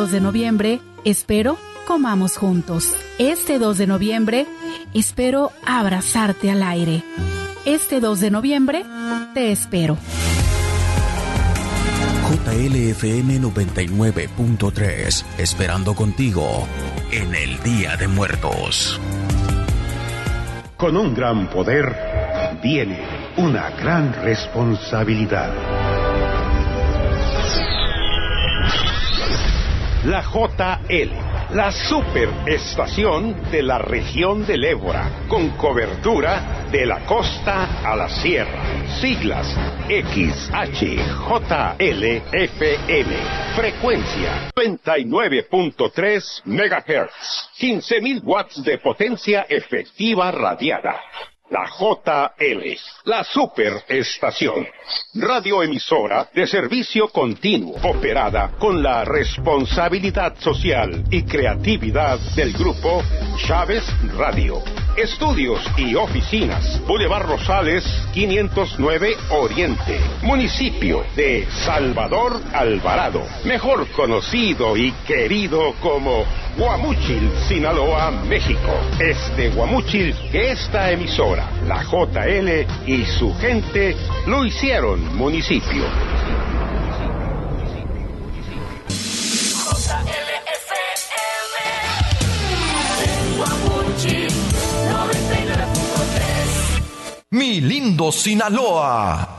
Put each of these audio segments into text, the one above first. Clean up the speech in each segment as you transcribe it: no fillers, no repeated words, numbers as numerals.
2 de noviembre, espero comamos juntos. Este 2 de noviembre, espero abrazarte al aire. Este 2 de noviembre, te espero. JLFM 99.3, esperando contigo en el Día de Muertos. Con un gran poder viene una gran responsabilidad. La JL, la superestación de la región del Ébora, con cobertura de la costa a la sierra. Siglas XHJLFM. Frecuencia 99.3 MHz. 15.000 watts de potencia efectiva radiada. La JL, la superestación. Radioemisora de servicio continuo, operada con la responsabilidad social y creatividad del grupo Chávez Radio. Estudios y oficinas, Boulevard Rosales, 509 Oriente, municipio de Salvador Alvarado, mejor conocido y querido como Guamúchil, Sinaloa, México. Es de Guamúchil que esta emisora, la JL y su gente lo hicieron municipio. Mi lindo Sinaloa.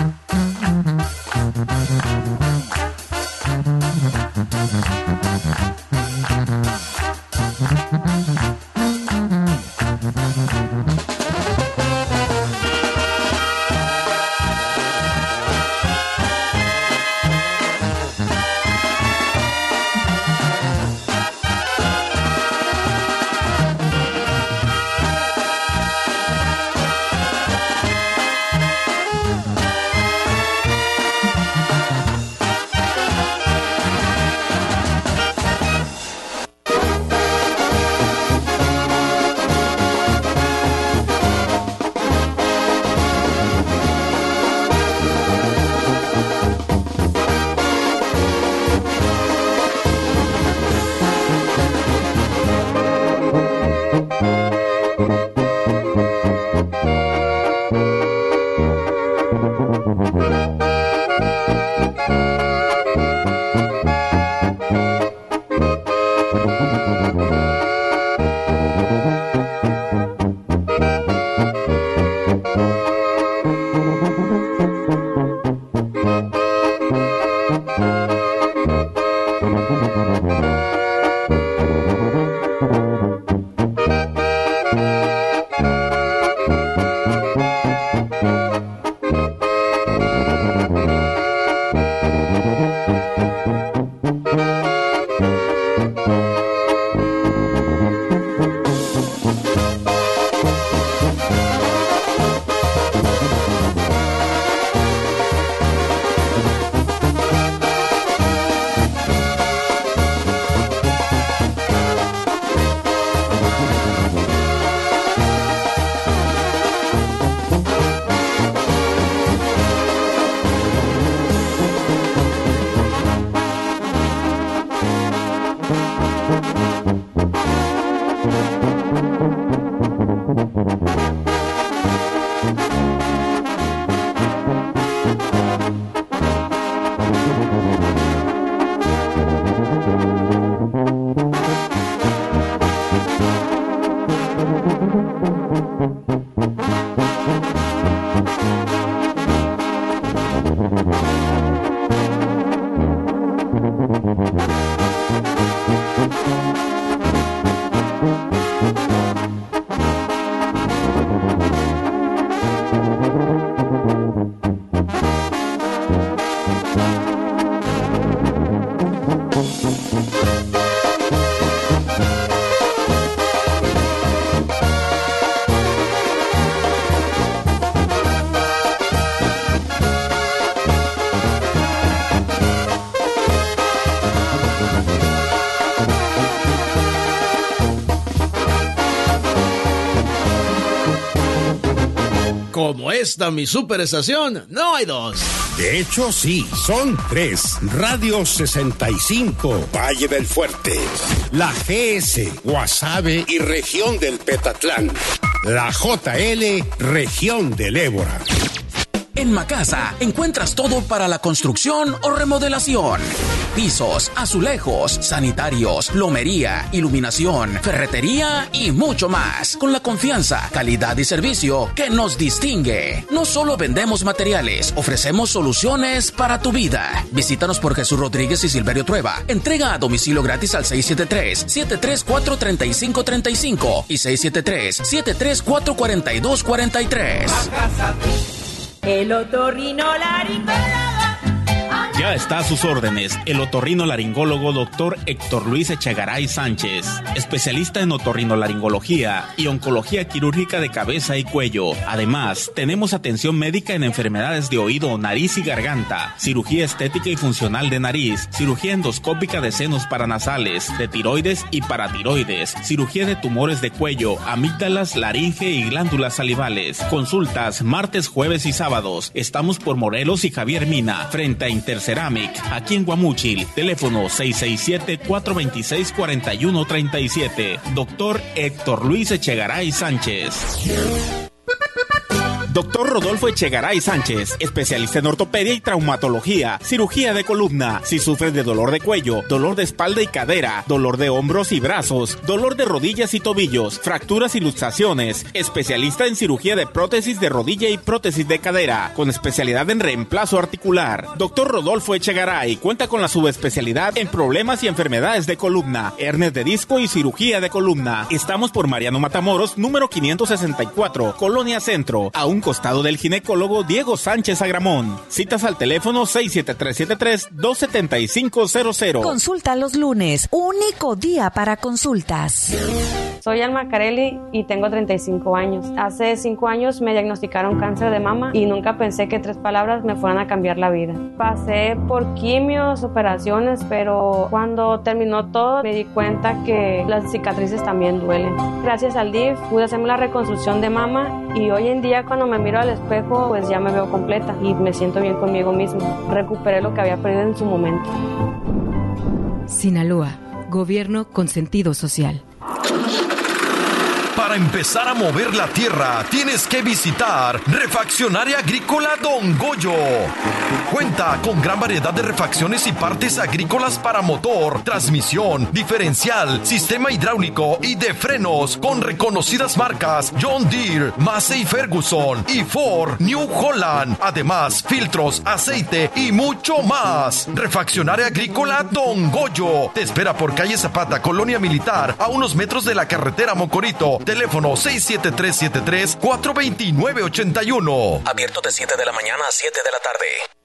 Como esta, mi superestación, no hay dos. De hecho, sí, son tres. Radio 65, Valle del Fuerte. La GS, Guasave y región del Petatlán. La JL, región del Ébora. En Macasa encuentras todo para la construcción o remodelación. Pisos, azulejos, sanitarios, plomería, iluminación, ferretería y mucho más. Con la confianza, calidad y servicio que nos distingue. No solo vendemos materiales, ofrecemos soluciones para tu vida. Visítanos por Jesús Rodríguez y Silverio Trueba. Entrega a domicilio gratis al 673-734-3535 y 673-734-4243. El otorrinolaringólogo. Ya está a sus órdenes el otorrinolaringólogo Dr. Héctor Luis Echegaray Sánchez, especialista en otorrinolaringología y oncología quirúrgica de cabeza y cuello. Además, tenemos atención médica en enfermedades de oído, nariz y garganta, cirugía estética y funcional de nariz, cirugía endoscópica de senos paranasales, de tiroides y paratiroides, cirugía de tumores de cuello, amígdalas, laringe y glándulas salivales. Consultas martes, jueves y sábados. Estamos por Morelos y Javier Mina, frente a Interceramic, aquí en Guamúchil. Teléfono 667-426-4137. Doctor Héctor Luis Echegaray Sánchez. Doctor Rodolfo Echegaray Sánchez, especialista en ortopedia y traumatología, cirugía de columna. Si sufres de dolor de cuello, dolor de espalda y cadera, dolor de hombros y brazos, dolor de rodillas y tobillos, fracturas y luxaciones, especialista en cirugía de prótesis de rodilla y prótesis de cadera, con especialidad en reemplazo articular. Doctor Rodolfo Echegaray cuenta con la subespecialidad en problemas y enfermedades de columna, hernias de disco y cirugía de columna. Estamos por Mariano Matamoros, número 564, Colonia Centro, a un costado del ginecólogo Diego Sánchez Agramón. Citas al teléfono 673-732-7500. Consulta los lunes, único día para consultas. Soy Alma Carelli y tengo 35 años. Hace 5 años me diagnosticaron cáncer de mama y nunca pensé que 3 palabras me fueran a cambiar la vida. Pasé por quimios, operaciones, pero cuando terminó todo me di cuenta que las cicatrices también duelen. Gracias al DIF pude hacerme la reconstrucción de mama y hoy en día cuando me miro al espejo pues ya me veo completa y me siento bien conmigo misma. Recuperé lo que había perdido en su momento. Sinaloa, gobierno con sentido social. Para empezar a mover la tierra, tienes que visitar Refaccionaria Agrícola Don Goyo. Cuenta con gran variedad de refacciones y partes agrícolas para motor, transmisión, diferencial, sistema hidráulico y de frenos con reconocidas marcas John Deere, Massey Ferguson y Ford New Holland. Además, filtros, aceite y mucho más. Refaccionaria Agrícola Don Goyo. Te espera por calle Zapata, Colonia Militar, a unos metros de la carretera Mocorito. Teléfono 673-734-2981. Abierto de 7 de la mañana a 7 de la tarde.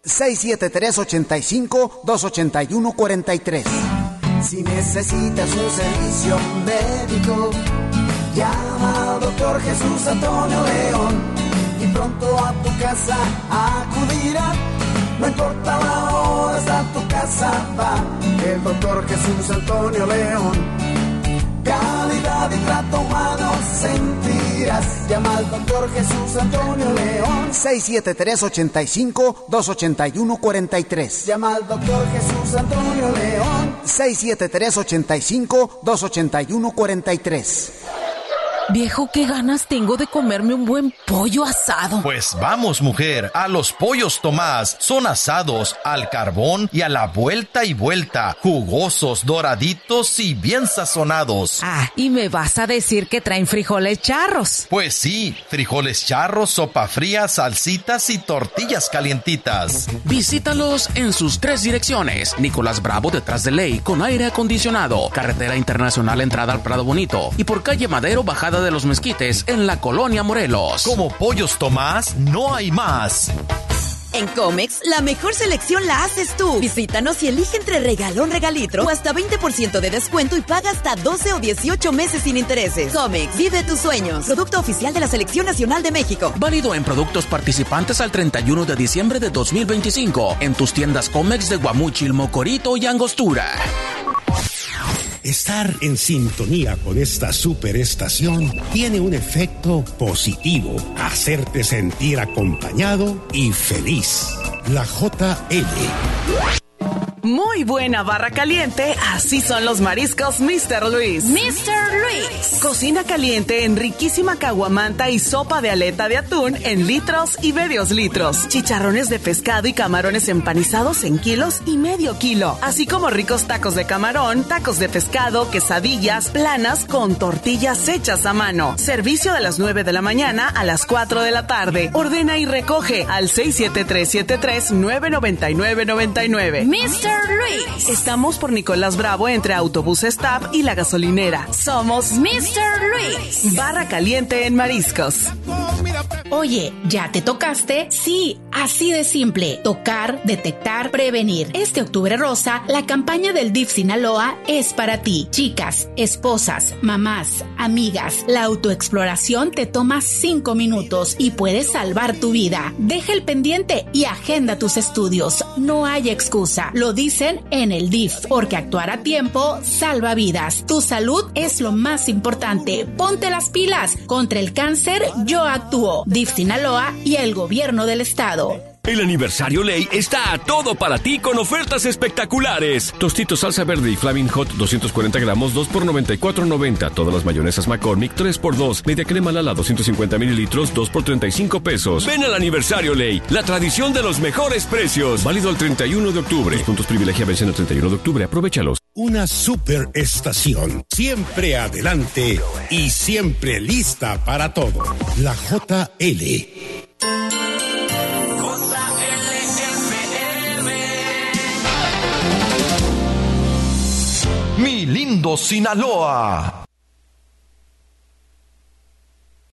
673-85-281-43. Si necesitas un servicio médico, llama al Dr. Jesús Antonio León y pronto a tu casa acudirá. No importa la hora, hasta tu casa va el Dr. Jesús Antonio León. Calidad y trato humano sentirás. Llama al Dr. Jesús Antonio León. 673-85-281-43. Llama al Dr. Jesús Antonio León. 673-85-281-43. Viejo, qué ganas tengo de comerme un buen pollo asado. Pues vamos, mujer, a los Pollos Tomás. Son asados al carbón y a la vuelta y vuelta. Jugosos, doraditos y bien sazonados. Ah, y me vas a decir que traen frijoles charros. Pues sí, frijoles charros, sopa fría, salsitas y tortillas calientitas. Visítalos en sus 3 direcciones. Nicolás Bravo detrás de Ley con aire acondicionado. Carretera Internacional entrada al Prado Bonito. Y por calle Madero bajada de los Mezquites en la Colonia Morelos. Como Pollos Tomás, no hay más. En Comex, la mejor selección la haces tú. Visítanos y elige entre regalón, regalitro o hasta 20% de descuento y paga hasta 12 o 18 meses sin intereses. Comex, vive tus sueños. Producto oficial de la Selección Nacional de México. Válido en productos participantes al 31 de diciembre de 2025. En tus tiendas Comex de Guamúchil, Mocorito y Angostura. Estar en sintonía con esta superestación tiene un efecto positivo, hacerte sentir acompañado y feliz. La JL. Muy buena barra caliente, así son los mariscos Mr. Luis. Mr. Luis. Cocina caliente en riquísima caguamanta y sopa de aleta de atún en litros y medios litros. Chicharrones de pescado y camarones empanizados en kilos y medio kilo. Así como ricos tacos de camarón, tacos de pescado, quesadillas, planas con tortillas hechas a mano. Servicio de las 9 de la mañana a las 4 de la tarde. Ordena y recoge al 673-73-999-99. Mr. Luis. Estamos por Nicolás Bravo entre Autobús Stop y la gasolinera. Somos Mr. Luis. Barra caliente en mariscos. Oye, ¿ya te tocaste? Sí, así de simple. Tocar, detectar, prevenir. Este octubre rosa, la campaña del DIF Sinaloa es para ti. Chicas, esposas, mamás, amigas, la autoexploración te toma 5 minutos y puedes salvar tu vida. Deja el pendiente y agenda tus estudios. No hay excusa. Lo dicen en el DIF, porque actuar a tiempo salva vidas. Tu salud es lo más importante. Ponte las pilas. Contra el cáncer, yo actúo. DIF Sinaloa y el gobierno del estado. El aniversario Ley está a todo para ti con ofertas espectaculares. Tostitos salsa verde y Flaming Hot 240 gramos, 2 por $94.90. Todas las mayonesas McCormick 3x2. Media crema Lala 250 mililitros, 2 por $35. Ven al aniversario Ley, la tradición de los mejores precios. Válido el 31 de octubre. Los puntos privilegia vencen el 31 de octubre. Aprovéchalos. Una superestación, siempre adelante y siempre lista para todo. La JL. Mi lindo Sinaloa.